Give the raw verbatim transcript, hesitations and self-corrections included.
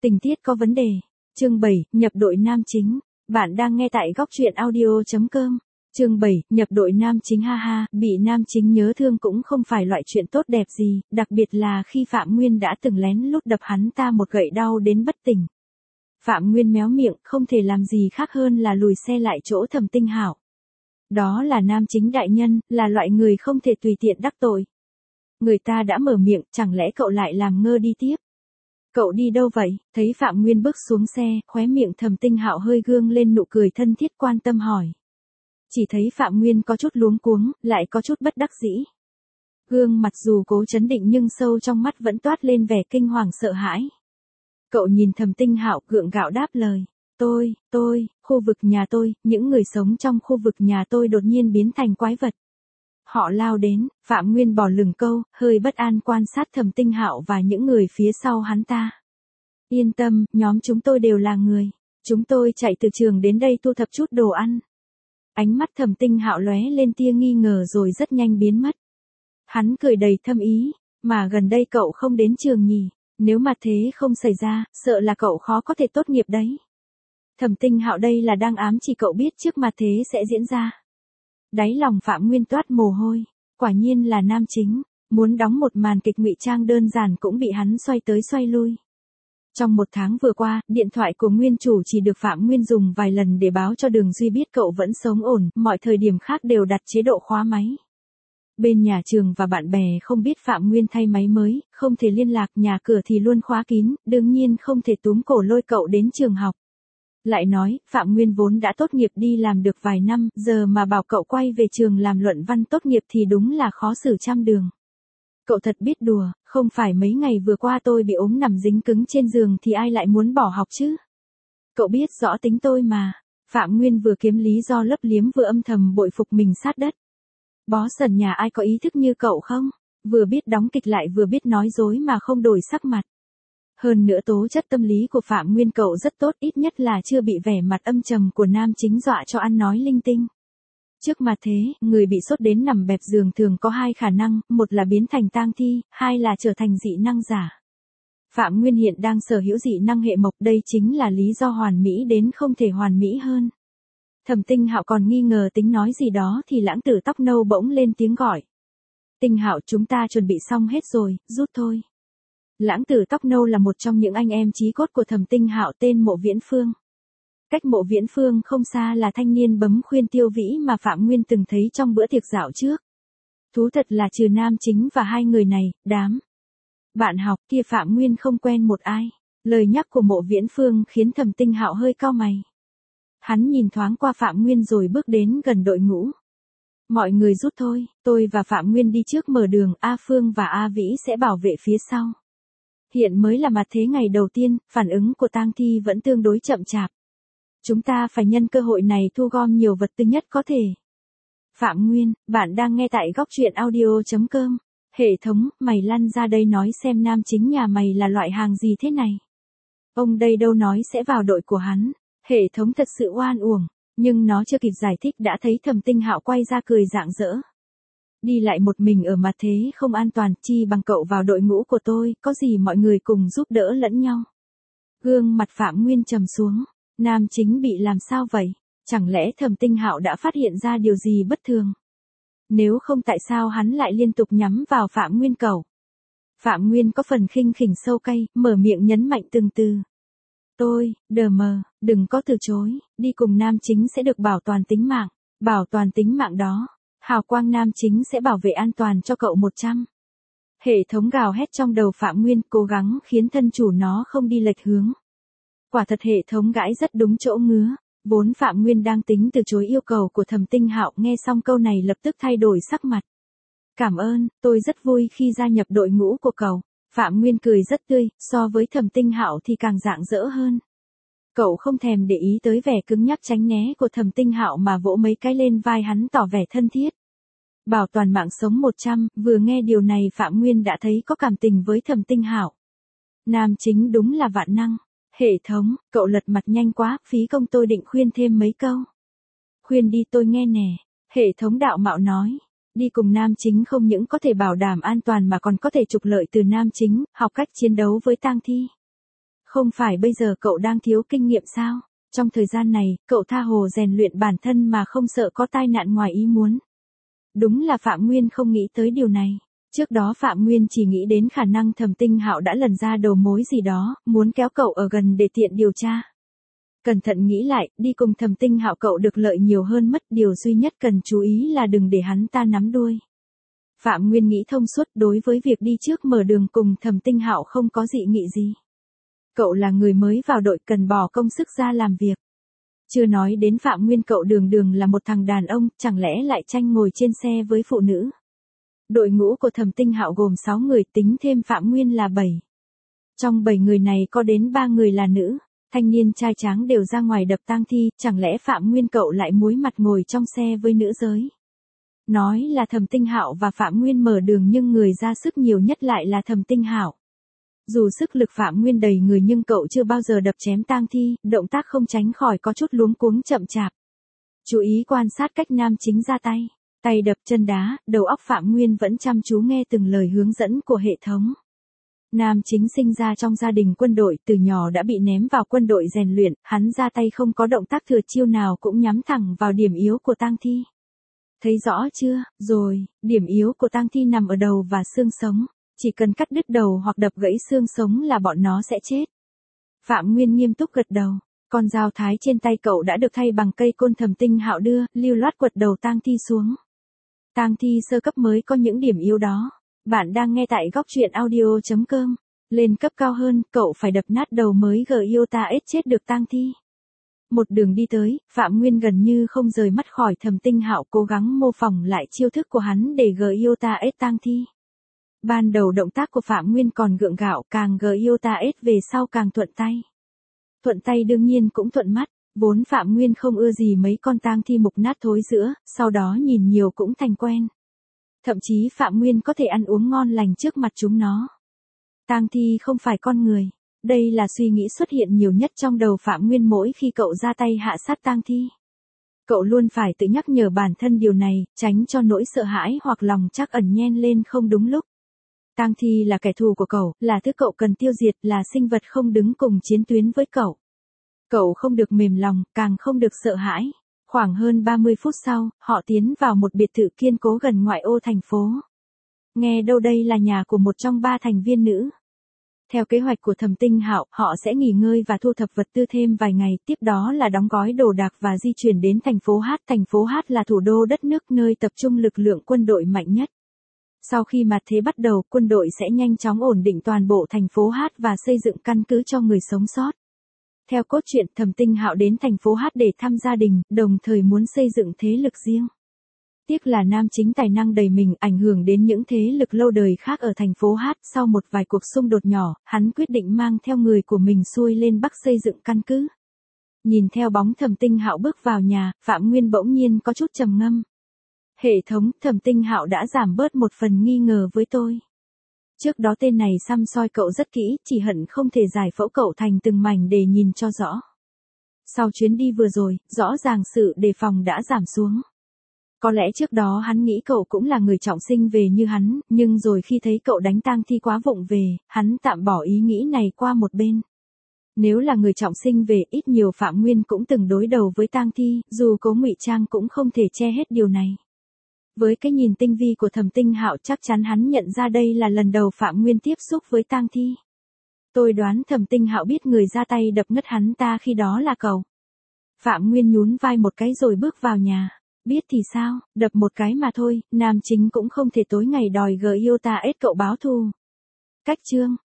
Tình tiết có vấn đề. Chương bảy, nhập đội nam chính. Bạn đang nghe tại góc truyện audio chấm com. Chương bảy, nhập đội nam chính ha ha, bị nam chính nhớ thương cũng không phải loại chuyện tốt đẹp gì, đặc biệt là khi Phạm Nguyên đã từng lén lút đập hắn ta một gậy đau đến bất tỉnh. Phạm Nguyên méo miệng, không thể làm gì khác hơn là lùi xe lại chỗ Thẩm Tinh Hạo. Đó là nam chính đại nhân, là loại người không thể tùy tiện đắc tội. Người ta đã mở miệng, chẳng lẽ cậu lại làm ngơ đi tiếp? Cậu đi đâu vậy? Thấy Phạm Nguyên bước xuống xe, khóe miệng Thẩm Tinh Hạo hơi gương lên nụ cười thân thiết quan tâm hỏi. Chỉ thấy Phạm Nguyên có chút luống cuống, lại có chút bất đắc dĩ. Gương mặt dù cố chấn định nhưng sâu trong mắt vẫn toát lên vẻ kinh hoàng sợ hãi. Cậu nhìn Thẩm Tinh Hạo gượng gạo đáp lời. Tôi, tôi, khu vực nhà tôi, những người sống trong khu vực nhà tôi đột nhiên biến thành quái vật. Họ lao đến, Phạm Nguyên bỏ lửng câu, hơi bất an quan sát Thẩm Tinh Hạo và những người phía sau hắn ta. Yên tâm, nhóm chúng tôi đều là người. Chúng tôi chạy từ trường đến đây thu thập chút đồ ăn. Ánh mắt Thẩm Tinh Hạo lóe lên tia nghi ngờ rồi rất nhanh biến mất. Hắn cười đầy thâm ý, mà gần đây cậu không đến trường nhỉ, nếu mà thế không xảy ra, sợ là cậu khó có thể tốt nghiệp đấy. Thẩm Tinh Hạo đây là đang ám chỉ cậu biết trước mà thế sẽ diễn ra. Đáy lòng Phạm Nguyên toát mồ hôi, quả nhiên là nam chính, muốn đóng một màn kịch ngụy trang đơn giản cũng bị hắn xoay tới xoay lui. Trong một tháng vừa qua, điện thoại của nguyên chủ chỉ được Phạm Nguyên dùng vài lần để báo cho Đường Duy biết cậu vẫn sống ổn, mọi thời điểm khác đều đặt chế độ khóa máy. Bên nhà trường và bạn bè không biết Phạm Nguyên thay máy mới, không thể liên lạc, nhà cửa thì luôn khóa kín, đương nhiên không thể túm cổ lôi cậu đến trường học. Lại nói, Phạm Nguyên vốn đã tốt nghiệp đi làm được vài năm, giờ mà bảo cậu quay về trường làm luận văn tốt nghiệp thì đúng là khó xử trăm đường. Cậu thật biết đùa, không phải mấy ngày vừa qua tôi bị ốm nằm dính cứng trên giường thì ai lại muốn bỏ học chứ? Cậu biết rõ tính tôi mà. Phạm Nguyên vừa kiếm lý do lấp liếm vừa âm thầm bội phục mình sát đất. Bó sần nhà ai có ý thức như cậu không? Vừa biết đóng kịch lại vừa biết nói dối mà không đổi sắc mặt. Hơn nữa tố chất tâm lý của Phạm Nguyên cậu rất tốt, ít nhất là chưa bị vẻ mặt âm trầm của nam chính dọa cho ăn nói linh tinh. Trước mà thế, người bị sốt đến nằm bẹp giường thường có hai khả năng, một là biến thành tang thi, hai là trở thành dị năng giả. Phạm Nguyên hiện đang sở hữu dị năng hệ mộc, đây chính là lý do hoàn mỹ đến không thể hoàn mỹ hơn. Thẩm Tinh Hạo còn nghi ngờ tính nói gì đó thì lãng tử tóc nâu bỗng lên tiếng gọi. Tinh Hạo, chúng ta chuẩn bị xong hết rồi, rút thôi. Lãng tử tóc nâu là một trong những anh em chí cốt của Thẩm Tinh Hạo tên Mộ Viễn Phương. Cách Mộ Viễn Phương không xa là thanh niên bấm khuyên Tiêu Vĩ mà Phạm Nguyên từng thấy trong bữa tiệc dạo trước. Thú thật là trừ nam chính và hai người này, đám bạn học kia Phạm Nguyên không quen một ai. Lời nhắc của Mộ Viễn Phương khiến Thẩm Tinh Hạo hơi cau mày. Hắn nhìn thoáng qua Phạm Nguyên rồi bước đến gần đội ngũ. Mọi người rút thôi, tôi và Phạm Nguyên đi trước mở đường, A Phương và A Vĩ sẽ bảo vệ phía sau. Hiện mới là mặt thế ngày đầu tiên, phản ứng của tang thi vẫn tương đối chậm chạp. Chúng ta phải nhân cơ hội này thu gom nhiều vật tư nhất có thể. Phạm Nguyên, bạn đang nghe tại góc truyện audio chấm com. Hệ thống, mày lăn ra đây nói xem nam chính nhà mày là loại hàng gì thế này. Ông đây đâu nói sẽ vào đội của hắn. Hệ thống thật sự oan uổng, nhưng nó chưa kịp giải thích đã thấy Thẩm Tinh Hạo quay ra cười rạng rỡ. Đi lại một mình ở mặt thế không an toàn, chi bằng cậu vào đội ngũ của tôi, có gì mọi người cùng giúp đỡ lẫn nhau. Gương mặt Phạm Nguyên trầm xuống, nam chính bị làm sao vậy? Chẳng lẽ Thẩm Tinh Hạo đã phát hiện ra điều gì bất thường? Nếu không tại sao hắn lại liên tục nhắm vào Phạm Nguyên cậu? Phạm Nguyên có phần khinh khỉnh sâu cay, mở miệng nhấn mạnh từng từ. Tôi, đờ mờ, đừng có từ chối, đi cùng nam chính sẽ được bảo toàn tính mạng, bảo toàn tính mạng đó. Hào quang nam chính sẽ bảo vệ an toàn cho cậu một trăm. Hệ thống gào hét trong đầu Phạm Nguyên, cố gắng khiến thân chủ nó không đi lệch hướng. Quả thật hệ thống gãi rất đúng chỗ ngứa, vốn Phạm Nguyên đang tính từ chối yêu cầu của Thẩm Tinh Hạo, nghe xong câu này lập tức thay đổi sắc mặt. Cảm ơn, tôi rất vui khi gia nhập đội ngũ của cậu. Phạm Nguyên cười rất tươi, so với Thẩm Tinh Hạo thì càng rạng rỡ hơn. Cậu không thèm để ý tới vẻ cứng nhắc tránh né của Thẩm Tinh Hạo mà vỗ mấy cái lên vai hắn tỏ vẻ thân thiết. Bảo toàn mạng sống một trăm, vừa nghe điều này Phạm Nguyên đã thấy có cảm tình với Thẩm Tinh Hạo. Nam chính đúng là vạn năng. Hệ thống, cậu lật mặt nhanh quá, phí công tôi định khuyên thêm mấy câu. Khuyên đi tôi nghe nè. Hệ thống đạo mạo nói. Đi cùng nam chính không những có thể bảo đảm an toàn mà còn có thể trục lợi từ nam chính, học cách chiến đấu với tang thi. Không phải bây giờ cậu đang thiếu kinh nghiệm sao? Trong thời gian này, cậu tha hồ rèn luyện bản thân mà không sợ có tai nạn ngoài ý muốn. Đúng là Phạm Nguyên không nghĩ tới điều này. Trước đó Phạm Nguyên chỉ nghĩ đến khả năng Thẩm Tinh Hạo đã lần ra đầu mối gì đó, muốn kéo cậu ở gần để tiện điều tra. Cẩn thận nghĩ lại, đi cùng Thẩm Tinh Hạo cậu được lợi nhiều hơn mất, điều duy nhất cần chú ý là đừng để hắn ta nắm đuôi. Phạm Nguyên nghĩ thông suốt, đối với việc đi trước mở đường cùng Thẩm Tinh Hạo không có dị nghị gì. Cậu là người mới vào đội, cần bỏ công sức ra làm việc. Chưa nói đến Phạm Nguyên, cậu đường đường là một thằng đàn ông, chẳng lẽ lại tranh ngồi trên xe với phụ nữ. Đội ngũ của Thẩm Tinh Hạo gồm sáu người, tính thêm Phạm Nguyên là bảy. Trong bảy người này có đến ba người là nữ, thanh niên trai tráng đều ra ngoài đập tang thi, chẳng lẽ Phạm Nguyên cậu lại muối mặt ngồi trong xe với nữ giới. Nói là Thẩm Tinh Hạo và Phạm Nguyên mở đường nhưng người ra sức nhiều nhất lại là Thẩm Tinh Hạo. Dù sức lực Phạm Nguyên đầy người nhưng cậu chưa bao giờ đập chém tang thi, động tác không tránh khỏi có chút luống cuống chậm chạp. Chú ý quan sát cách nam chính ra tay, tay đập chân đá, đầu óc Phạm Nguyên vẫn chăm chú nghe từng lời hướng dẫn của hệ thống. Nam chính sinh ra trong gia đình quân đội, từ nhỏ đã bị ném vào quân đội rèn luyện, hắn ra tay không có động tác thừa chiêu nào cũng nhắm thẳng vào điểm yếu của tang thi. Thấy rõ chưa? Rồi, điểm yếu của tang thi nằm ở đầu và xương sống. Chỉ cần cắt đứt đầu hoặc đập gãy xương sống là bọn nó sẽ chết. Phạm Nguyên nghiêm túc gật đầu. Con dao thái trên tay cậu đã được thay bằng cây côn Thẩm Tinh Hạo đưa, lưu loát quật đầu tang thi xuống. Tang thi sơ cấp mới có những điểm yếu đó. Bạn đang nghe tại góc truyện audio chấm com. Lên cấp cao hơn, cậu phải đập nát đầu mới Giota S chết được tang thi. Một đường đi tới, Phạm Nguyên gần như không rời mắt khỏi Thẩm Tinh Hạo, cố gắng mô phỏng lại chiêu thức của hắn để Giota S tang thi. Ban đầu động tác của Phạm Nguyên còn gượng gạo, càng Giota S về sau càng thuận tay. Thuận tay đương nhiên cũng thuận mắt, vốn Phạm Nguyên không ưa gì mấy con tang thi mục nát thối rữa, sau đó nhìn nhiều cũng thành quen. Thậm chí Phạm Nguyên có thể ăn uống ngon lành trước mặt chúng nó. Tang thi không phải con người. Đây là suy nghĩ xuất hiện nhiều nhất trong đầu Phạm Nguyên mỗi khi cậu ra tay hạ sát tang thi. Cậu luôn phải tự nhắc nhở bản thân điều này, tránh cho nỗi sợ hãi hoặc lòng trắc ẩn nhen lên không đúng lúc. Tang thi là kẻ thù của cậu, là thứ cậu cần tiêu diệt, là sinh vật không đứng cùng chiến tuyến với cậu. Cậu không được mềm lòng, càng không được sợ hãi. Khoảng hơn ba mươi phút sau, họ tiến vào một biệt thự kiên cố gần ngoại ô thành phố. Nghe đâu đây là nhà của một trong ba thành viên nữ. Theo kế hoạch của Thẩm Tinh Hạo, họ sẽ nghỉ ngơi và thu thập vật tư thêm vài ngày, tiếp đó là đóng gói đồ đạc và di chuyển đến thành phố H. Thành phố H là thủ đô đất nước, nơi tập trung lực lượng quân đội mạnh nhất. Sau khi mạt thế bắt đầu, quân đội sẽ nhanh chóng ổn định toàn bộ thành phố H và xây dựng căn cứ cho người sống sót. Theo cốt truyện, Thẩm Tinh Hạo đến thành phố H để thăm gia đình, đồng thời muốn xây dựng thế lực riêng. Tiếc là nam chính tài năng đầy mình, ảnh hưởng đến những thế lực lâu đời khác ở thành phố H. Sau một vài cuộc xung đột nhỏ, hắn quyết định mang theo người của mình xuôi lên Bắc xây dựng căn cứ. Nhìn theo bóng Thẩm Tinh Hạo bước vào nhà, Phạm Nguyên bỗng nhiên có chút trầm ngâm. Hệ thống, Thẩm Tinh Hạo đã giảm bớt một phần nghi ngờ với tôi. Trước đó tên này săm soi cậu rất kỹ, chỉ hận không thể giải phẫu cậu thành từng mảnh để nhìn cho rõ. Sau chuyến đi vừa rồi, rõ ràng sự đề phòng đã giảm xuống. Có lẽ trước đó hắn nghĩ cậu cũng là người trọng sinh về như hắn, nhưng rồi khi thấy cậu đánh tang thi quá vụng về, hắn tạm bỏ ý nghĩ này qua một bên. Nếu là người trọng sinh về, ít nhiều Phạm Nguyên cũng từng đối đầu với tang thi, dù cố ngụy trang cũng không thể che hết điều này. Với cái nhìn tinh vi của Thẩm Tinh Hạo, chắc chắn hắn nhận ra đây là lần đầu Phạm Nguyên tiếp xúc với tang thi. Tôi đoán Thẩm Tinh Hạo biết người ra tay đập ngất hắn ta khi đó là cậu. Phạm Nguyên nhún vai một cái rồi bước vào nhà. Biết thì sao, đập một cái mà thôi, nam chính cũng không thể tối ngày đòi Giota S cậu báo thù. Cách chương,